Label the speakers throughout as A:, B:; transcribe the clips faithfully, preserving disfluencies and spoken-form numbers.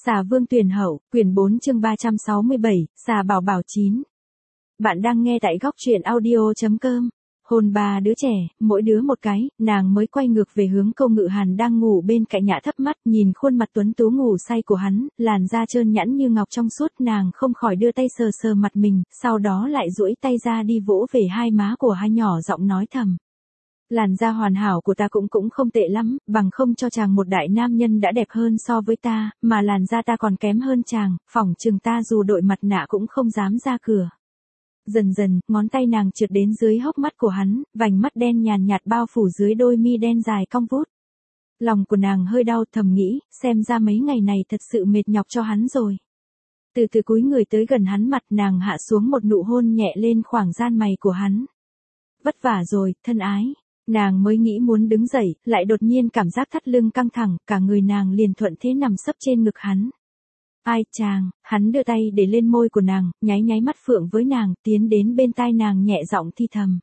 A: Xà Vương Tuyển Hậu, quyển bốn chương ba trăm sáu mươi bảy, Xà Bảo Bảo chín. Bạn đang nghe tại góc truyện audio chấm com. Hôn ba đứa trẻ, mỗi đứa một cái, nàng mới quay ngược về hướng Câu Ngự Hàn đang ngủ bên cạnh nhã thấp mắt, nhìn khuôn mặt tuấn tú ngủ say của hắn, làn da trơn nhẵn như ngọc trong suốt, nàng không khỏi đưa tay sờ sờ mặt mình, sau đó lại duỗi tay ra đi vỗ về hai má của hai, nhỏ giọng nói thầm. Làn da hoàn hảo của ta cũng cũng không tệ lắm, bằng không cho chàng một đại nam nhân đã đẹp hơn so với ta, mà làn da ta còn kém hơn chàng, phỏng chừng ta dù đội mặt nạ cũng không dám ra cửa. Dần dần, ngón tay nàng trượt đến dưới hốc mắt của hắn, vành mắt đen nhàn nhạt bao phủ dưới đôi mi đen dài cong vút. Lòng của nàng hơi đau, thầm nghĩ, xem ra mấy ngày này thật sự mệt nhọc cho hắn rồi. Từ từ cúi người tới gần hắn, mặt nàng hạ xuống một nụ hôn nhẹ lên khoảng gian mày của hắn. Vất vả rồi, thân ái. Nàng mới nghĩ muốn đứng dậy, lại đột nhiên cảm giác thắt lưng căng thẳng, cả người nàng liền thuận thế nằm sấp trên ngực hắn. Ai chàng, hắn đưa tay để lên môi của nàng, nháy nháy mắt phượng với nàng, tiến đến bên tai nàng nhẹ giọng thi thầm.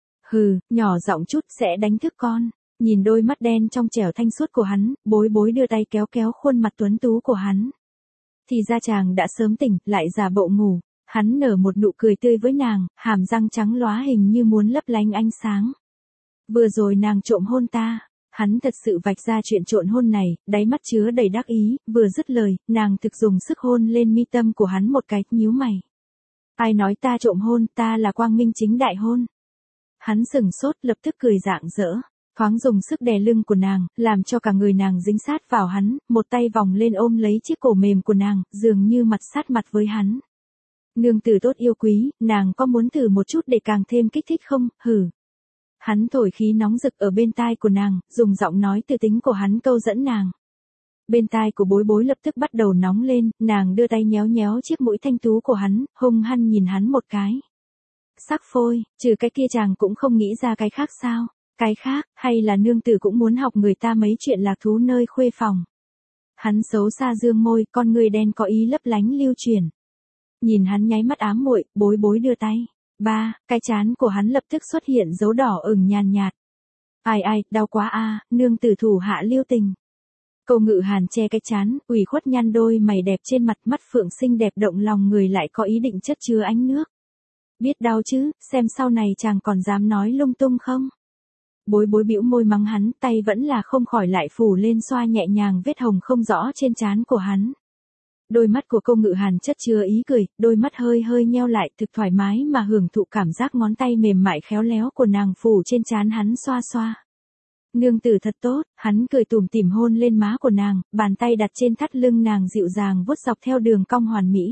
A: Hừ, nhỏ giọng chút sẽ đánh thức con. Nhìn đôi mắt đen trong trẻo thanh suốt của hắn, bối bối đưa tay kéo kéo khuôn mặt tuấn tú của hắn. Thì ra chàng đã sớm tỉnh, lại giả bộ ngủ. Hắn nở một nụ cười tươi với nàng, hàm răng trắng lóa hình như muốn lấp lánh ánh sáng. Vừa rồi nàng trộm hôn ta, hắn thật sự vạch ra chuyện trộn hôn này, đáy mắt chứa đầy đắc ý, vừa dứt lời, nàng thực dùng sức hôn lên mi tâm của hắn một cái, nhíu mày. Ai nói ta trộm hôn, ta là quang minh chính đại hôn. Hắn sừng sốt, lập tức cười rạng rỡ, thoáng dùng sức đè lưng của nàng, làm cho cả người nàng dính sát vào hắn, một tay vòng lên ôm lấy chiếc cổ mềm của nàng, dường như mặt sát mặt với hắn. Nương tử tốt yêu quý, nàng có muốn thử một chút để càng thêm kích thích không, hử. Hắn thổi khí nóng rực ở bên tai của nàng, dùng giọng nói từ tính của hắn câu dẫn nàng. Bên tai của bối bối lập tức bắt đầu nóng lên, nàng đưa tay nhéo nhéo chiếc mũi thanh tú của hắn, hung hăng nhìn hắn một cái. Sắc phôi, trừ cái kia chàng cũng không nghĩ ra cái khác sao? Cái khác, hay là nương tử cũng muốn học người ta mấy chuyện lạc thú nơi khuê phòng? Hắn xấu xa dương môi, con người đen có ý lấp lánh lưu truyền. Nhìn hắn nháy mắt ám muội, bối bối đưa tay. Ba, cái trán của hắn lập tức xuất hiện dấu đỏ ửng nhàn nhạt. Ai ai, đau quá a, nương tử thủ hạ lưu tình. Câu Ngự Hàn che cái trán, ủy khuất nhăn đôi mày đẹp trên mặt, mắt phượng xinh đẹp động lòng người lại có ý định chất chứa ánh nước. Biết đau chứ, xem sau này chàng còn dám nói lung tung không? Bối bối bĩu môi mắng hắn, tay vẫn là không khỏi lại phủ lên xoa nhẹ nhàng vết hồng không rõ trên trán của hắn. Đôi mắt của Câu Ngự Hàn chất chứa ý cười, đôi mắt hơi hơi nheo lại, thực thoải mái mà hưởng thụ cảm giác ngón tay mềm mại khéo léo của nàng phủ trên trán hắn xoa xoa. Nương tử thật tốt, hắn cười tủm tỉm hôn lên má của nàng, bàn tay đặt trên thắt lưng nàng dịu dàng vuốt dọc theo đường cong hoàn mỹ.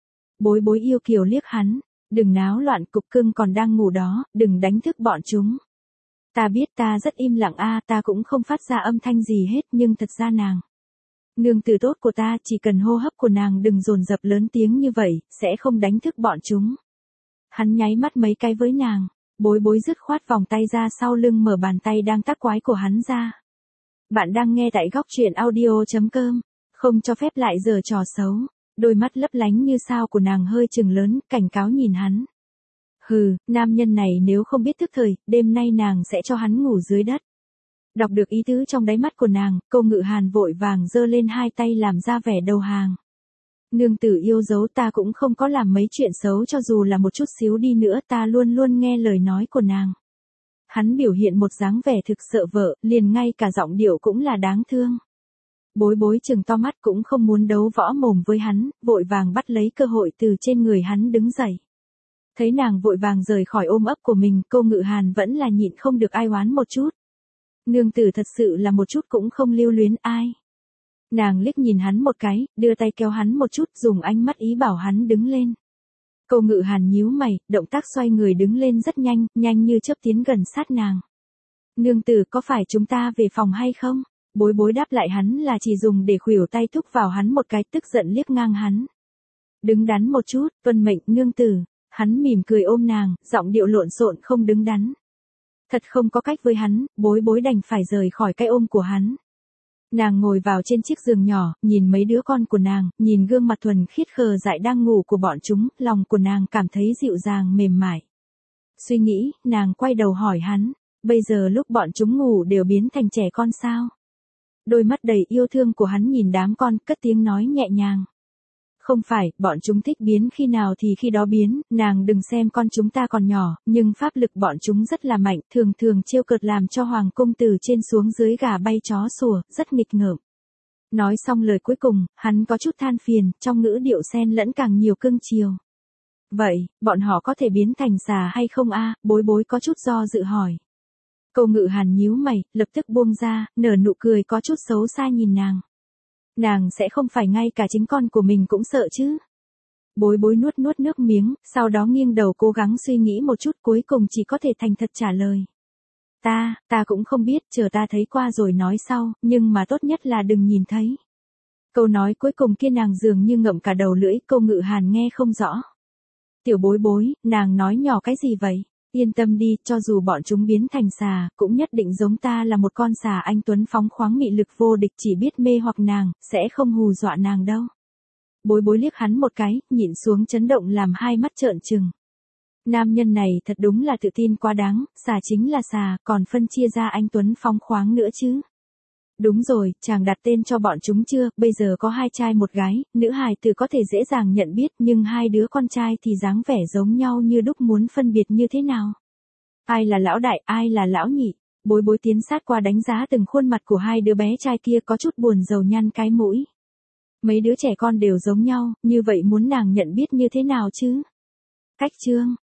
A: Bối bối yêu kiều liếc hắn, đừng náo loạn, cục cưng còn đang ngủ đó, đừng đánh thức bọn chúng. Ta biết ta rất im lặng a, ta cũng không phát ra âm thanh gì hết, nhưng thật ra nàng. Nương tử tốt của ta, chỉ cần hô hấp của nàng đừng dồn dập lớn tiếng như vậy, sẽ không đánh thức bọn chúng. Hắn nháy mắt mấy cái với nàng, bối bối dứt khoát vòng tay ra sau lưng mở bàn tay đang tác quái của hắn ra. Bạn đang nghe tại góc truyện audio chấm com, không cho phép lại giở trò xấu, đôi mắt lấp lánh như sao của nàng hơi trừng lớn, cảnh cáo nhìn hắn. Hừ, nam nhân này nếu không biết thức thời, đêm nay nàng sẽ cho hắn ngủ dưới đất. Đọc được ý tứ trong đáy mắt của nàng, Câu Ngự Hàn vội vàng giơ lên hai tay làm ra vẻ đầu hàng. Nương tử yêu dấu, ta cũng không có làm mấy chuyện xấu, cho dù là một chút xíu đi nữa, ta luôn luôn nghe lời nói của nàng. Hắn biểu hiện một dáng vẻ thực sợ vợ, liền ngay cả giọng điệu cũng là đáng thương. Bối bối trừng to mắt cũng không muốn đấu võ mồm với hắn, vội vàng bắt lấy cơ hội từ trên người hắn đứng dậy. Thấy nàng vội vàng rời khỏi ôm ấp của mình, Câu Ngự Hàn vẫn là nhịn không được ai oán một chút. Nương tử thật sự là một chút cũng không lưu luyến ai. Nàng liếc nhìn hắn một cái, đưa tay kéo hắn một chút, dùng ánh mắt ý bảo hắn đứng lên. Câu Ngự Hàn nhíu mày, động tác xoay người đứng lên rất nhanh, nhanh như chớp tiến gần sát nàng. Nương tử, có phải chúng ta về phòng hay không? Bối bối đáp lại hắn là chỉ dùng để khuỷu tay thúc vào hắn một cái, tức giận liếc ngang hắn. Đứng đắn một chút, tuân mệnh nương tử. Hắn mỉm cười ôm nàng, giọng điệu lộn xộn không đứng đắn. Thật không có cách với hắn, bối bối đành phải rời khỏi cái ôm của hắn. Nàng ngồi vào trên chiếc giường nhỏ, nhìn mấy đứa con của nàng, nhìn gương mặt thuần khiết khờ dại đang ngủ của bọn chúng, lòng của nàng cảm thấy dịu dàng mềm mại. Suy nghĩ, nàng quay đầu hỏi hắn, bây giờ lúc bọn chúng ngủ đều biến thành trẻ con sao? Đôi mắt đầy yêu thương của hắn nhìn đám con, cất tiếng nói nhẹ nhàng. Không phải, bọn chúng thích biến khi nào thì khi đó biến, nàng đừng xem con chúng ta còn nhỏ, nhưng pháp lực bọn chúng rất là mạnh, thường thường trêu cợt làm cho hoàng cung từ trên xuống dưới gà bay chó sủa, rất nghịch ngợm. Nói xong lời cuối cùng, hắn có chút than phiền, trong ngữ điệu xen lẫn càng nhiều cưng chiều. Vậy, bọn họ có thể biến thành xà hay không a? Bối bối có chút do dự hỏi. Câu Ngự Hàn nhíu mày, lập tức buông ra, nở nụ cười có chút xấu xa nhìn nàng. Nàng sẽ không phải ngay cả chính con của mình cũng sợ chứ. Bối bối nuốt nuốt nước miếng, sau đó nghiêng đầu cố gắng suy nghĩ một chút, cuối cùng chỉ có thể thành thật trả lời. Ta, ta cũng không biết, chờ ta thấy qua rồi nói sau, nhưng mà tốt nhất là đừng nhìn thấy. Câu nói cuối cùng kia nàng dường như ngậm cả đầu lưỡi, Câu Ngự Hàn nghe không rõ. Tiểu bối bối, nàng nói nhỏ cái gì vậy? Yên tâm đi, cho dù bọn chúng biến thành xà, cũng nhất định giống ta là một con xà anh tuấn phóng khoáng mị lực vô địch, chỉ biết mê hoặc nàng, sẽ không hù dọa nàng đâu. Bối bối liếc hắn một cái, nhịn xuống chấn động làm hai mắt trợn trừng. Nam nhân này thật đúng là tự tin quá đáng, xà chính là xà, còn phân chia ra anh tuấn phóng khoáng nữa chứ. Đúng rồi, chàng đặt tên cho bọn chúng chưa, bây giờ có hai trai một gái, nữ hài tử có thể dễ dàng nhận biết, nhưng hai đứa con trai thì dáng vẻ giống nhau như đúc, muốn phân biệt như thế nào? Ai là lão đại, ai là lão nhị? Bối bối tiến sát qua đánh giá từng khuôn mặt của hai đứa bé trai kia, có chút buồn rầu nhăn cái mũi. Mấy đứa trẻ con đều giống nhau, như vậy muốn nàng nhận biết như thế nào chứ? Cách chương